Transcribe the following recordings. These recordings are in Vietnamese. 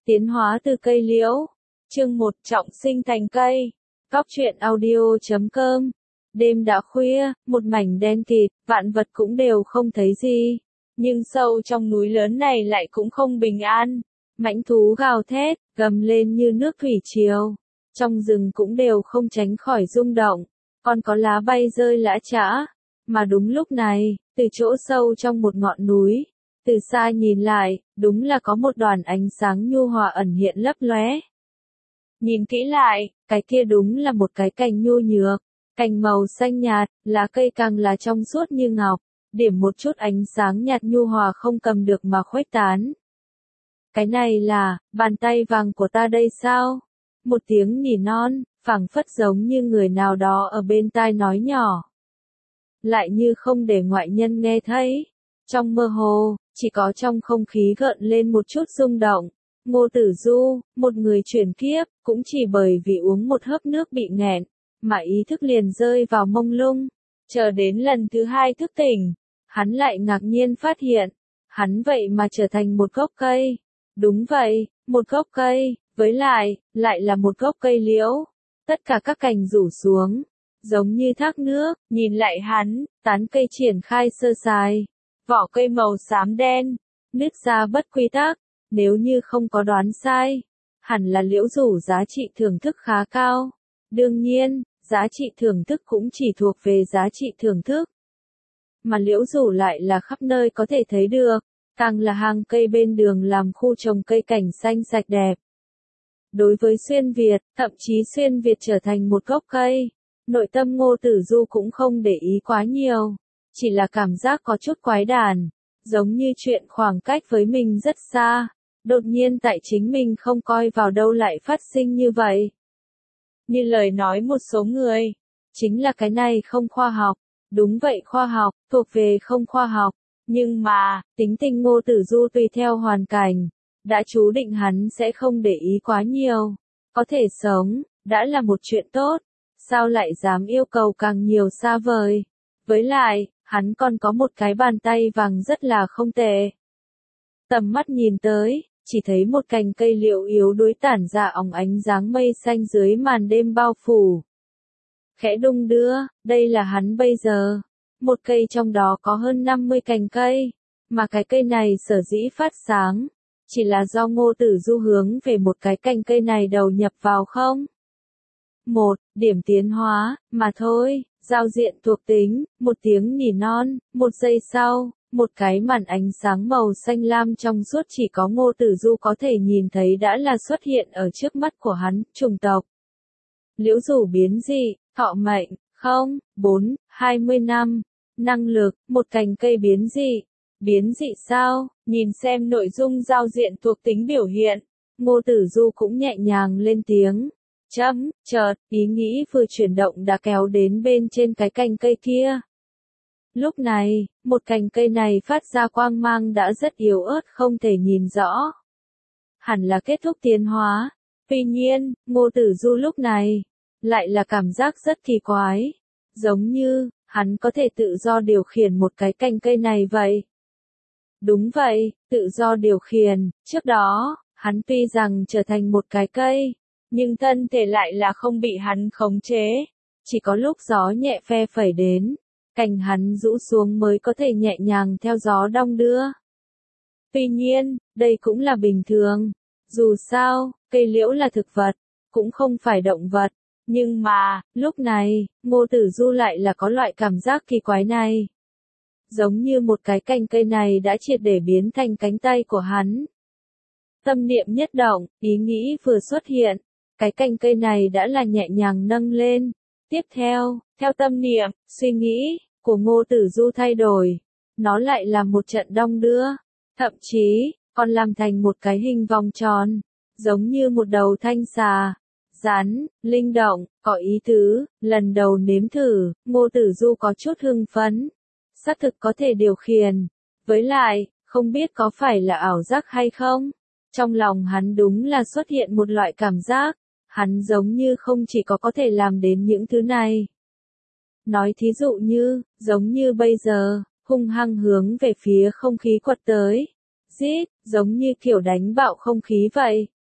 Tiến hóa từ cây liễu. Chương 1 trọng sinh thành cây. Cóc truyện audio.com. Đêm đã khuya, một mảnh đen kịt, vạn vật cũng đều không thấy gì. Nhưng sâu trong núi lớn này lại cũng không bình an. Mãnh thú gào thét, gầm lên như nước thủy triều. Trong rừng cũng đều không tránh khỏi rung động. Còn có lá bay rơi lã chã. Mà đúng lúc này, từ chỗ sâu trong một ngọn núi, từ xa nhìn lại, đúng là có một đoàn ánh sáng nhu hòa ẩn hiện lấp lóe. Nhìn kỹ lại, cái kia đúng là một cái cành nhu nhược, cành màu xanh nhạt, lá cây càng là trong suốt như ngọc, điểm một chút ánh sáng nhạt nhu hòa không cầm được mà khuếch tán. Cái này là, bàn tay vàng của ta đây sao? Một tiếng nỉ non, phảng phất giống như người nào đó ở bên tai nói nhỏ. Lại như không để ngoại nhân nghe thấy. Trong mơ hồ, chỉ có trong không khí gợn lên một chút rung động. Ngô Tử Du, một người chuyển kiếp, cũng chỉ bởi vì uống một hớp nước bị nghẹn, mà ý thức liền rơi vào mông lung. Chờ đến lần thứ hai thức tỉnh, hắn lại ngạc nhiên phát hiện, hắn vậy mà trở thành một gốc cây. Đúng vậy, một gốc cây, với lại là một gốc cây liễu. Tất cả các cành rủ xuống, giống như thác nước, nhìn lại hắn, tán cây triển khai sơ sài. Vỏ cây màu xám đen, nứt ra bất quy tắc, nếu như không có đoán sai, hẳn là liễu rủ giá trị thưởng thức khá cao. Đương nhiên, giá trị thưởng thức cũng chỉ thuộc về giá trị thưởng thức. Mà liễu rủ lại là khắp nơi có thể thấy được, càng là hàng cây bên đường làm khu trồng cây cảnh xanh sạch đẹp. Đối với xuyên Việt, thậm chí xuyên Việt trở thành một gốc cây, nội tâm Ngô Tử Du cũng không để ý quá nhiều. Chỉ là cảm giác có chút quái đản, giống như chuyện khoảng cách với mình rất xa, đột nhiên tại chính mình không coi vào đâu lại phát sinh như vậy. Như lời nói một số người, chính là cái này không khoa học, đúng vậy khoa học, thuộc về không khoa học, nhưng mà, tính tình Ngô Tử Du tùy theo hoàn cảnh, đã chú định hắn sẽ không để ý quá nhiều, có thể sống, đã là một chuyện tốt, sao lại dám yêu cầu càng nhiều xa vời, với lại, hắn còn có một cái bàn tay vàng rất là không tệ. Tầm mắt nhìn tới, chỉ thấy một cành cây liễu yếu đuối tản ra óng ánh dáng mây xanh dưới màn đêm bao phủ. Khẽ đung đưa, đây là hắn bây giờ. Một cây trong đó có hơn 50 cành cây, mà cái cây này sở dĩ phát sáng, chỉ là do Ngô Tử Du hướng về một cái cành cây này đầu nhập vào không? Một điểm tiến hóa, mà thôi. Giao diện thuộc tính, một tiếng nỉ non, một giây sau, một cái màn ánh sáng màu xanh lam trong suốt chỉ có Ngô Tử Du có thể nhìn thấy đã là xuất hiện ở trước mắt của hắn, chủng tộc. Liễu rủ biến dị, thọ mệnh, 20 năm, năng lực, một cành cây biến dị. Biến dị sao? Nhìn xem nội dung giao diện thuộc tính biểu hiện, Ngô Tử Du cũng nhẹ nhàng lên tiếng. Chợt, ý nghĩ vừa chuyển động đã kéo đến bên trên cái cành cây kia. Lúc này, một cành cây này phát ra quang mang đã rất yếu ớt không thể nhìn rõ. Hẳn là kết thúc tiến hóa. Tuy nhiên, Ngô Tử Du lúc này, lại là cảm giác rất kỳ quái. Giống như, hắn có thể tự do điều khiển một cái cành cây này vậy. Đúng vậy, tự do điều khiển, trước đó, hắn tuy rằng trở thành một cái cây, nhưng thân thể lại là không bị hắn khống chế. Chỉ có lúc gió nhẹ phe phẩy đến, cành hắn rũ xuống mới có thể nhẹ nhàng theo gió đong đưa. Tuy nhiên, đây cũng là bình thường. Dù sao, cây liễu là thực vật, cũng không phải động vật. Nhưng mà, lúc này, Ngô Tử Du lại là có loại cảm giác kỳ quái này. Giống như một cái cành cây này đã triệt để biến thành cánh tay của hắn. Tâm niệm nhất động, ý nghĩ vừa xuất hiện. Cái cành cây này đã là nhẹ nhàng nâng lên. Tiếp theo, theo tâm niệm, suy nghĩ của Ngô Tử Du thay đổi, nó lại là một trận đong đưa, thậm chí còn làm thành một cái hình vòng tròn, giống như một đầu thanh xà, rắn, linh động, có ý tứ. Lần đầu nếm thử, Ngô Tử Du có chút hưng phấn, xác thực có thể điều khiển, với lại, không biết có phải là ảo giác hay không. Trong lòng hắn đúng là xuất hiện một loại cảm giác. Hắn giống như không chỉ có thể làm đến những thứ này. Nói thí dụ như, giống như bây giờ, hung hăng hướng về phía không khí quật tới. Rít, giống như kiểu đánh bạo không khí vậy.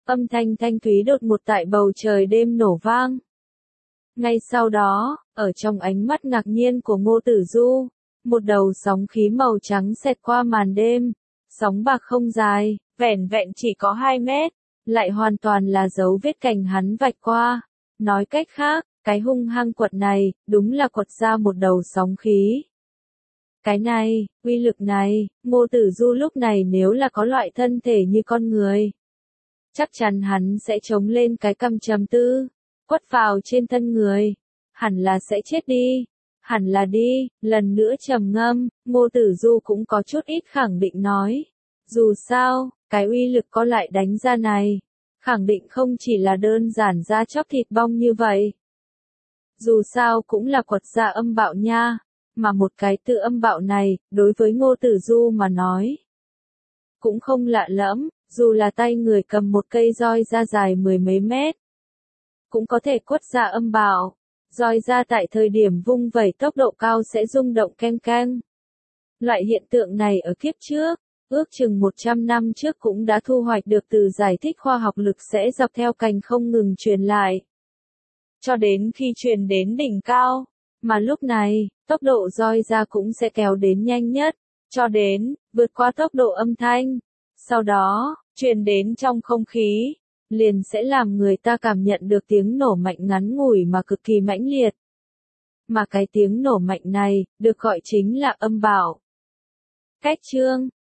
Âm thanh thanh thúy đột ngột tại bầu trời đêm nổ vang. Ngay sau đó, ở trong ánh mắt ngạc nhiên của Ngô Tử Du, một đầu sóng khí màu trắng xẹt qua màn đêm. Sóng bạc không dài, vẻn vẹn chỉ có 2 mét, lại hoàn toàn là dấu vết cành hắn vạch qua. Nói cách khác, cái hung hăng quật này, đúng là quật ra một đầu sóng khí. Cái này, uy lực này, Ngô Tử Du lúc này nếu là có loại thân thể như con người, chắc chắn hắn sẽ chống lên cái cằm trầm tư, quất vào trên thân người. Hẳn là sẽ chết đi. Hẳn là đi, lần nữa trầm ngâm, Ngô Tử Du cũng có chút ít khẳng định nói. Dù sao, cái uy lực có lại đánh ra này, khẳng định không chỉ là đơn giản ra chóc thịt bong như vậy. Dù sao cũng là quật ra âm bạo nha, mà một cái tự âm bạo này, đối với Ngô Tử Du mà nói, cũng không lạ lẫm, dù là tay người cầm một cây roi ra dài 10 mấy mét, cũng có thể quất ra âm bạo. Roi ra tại thời điểm vung vẩy tốc độ cao sẽ rung động keng keng. Loại hiện tượng này ở kiếp trước, ước chừng 100 năm trước cũng đã thu hoạch được từ giải thích khoa học lực sẽ dọc theo cành không ngừng truyền lại. Cho đến khi truyền đến đỉnh cao, mà lúc này, tốc độ roi ra cũng sẽ kéo đến nhanh nhất, cho đến, vượt qua tốc độ âm thanh. Sau đó, truyền đến trong không khí, liền sẽ làm người ta cảm nhận được tiếng nổ mạnh ngắn ngủi mà cực kỳ mãnh liệt. Mà cái tiếng nổ mạnh này, được gọi chính là âm bạo. Cách chương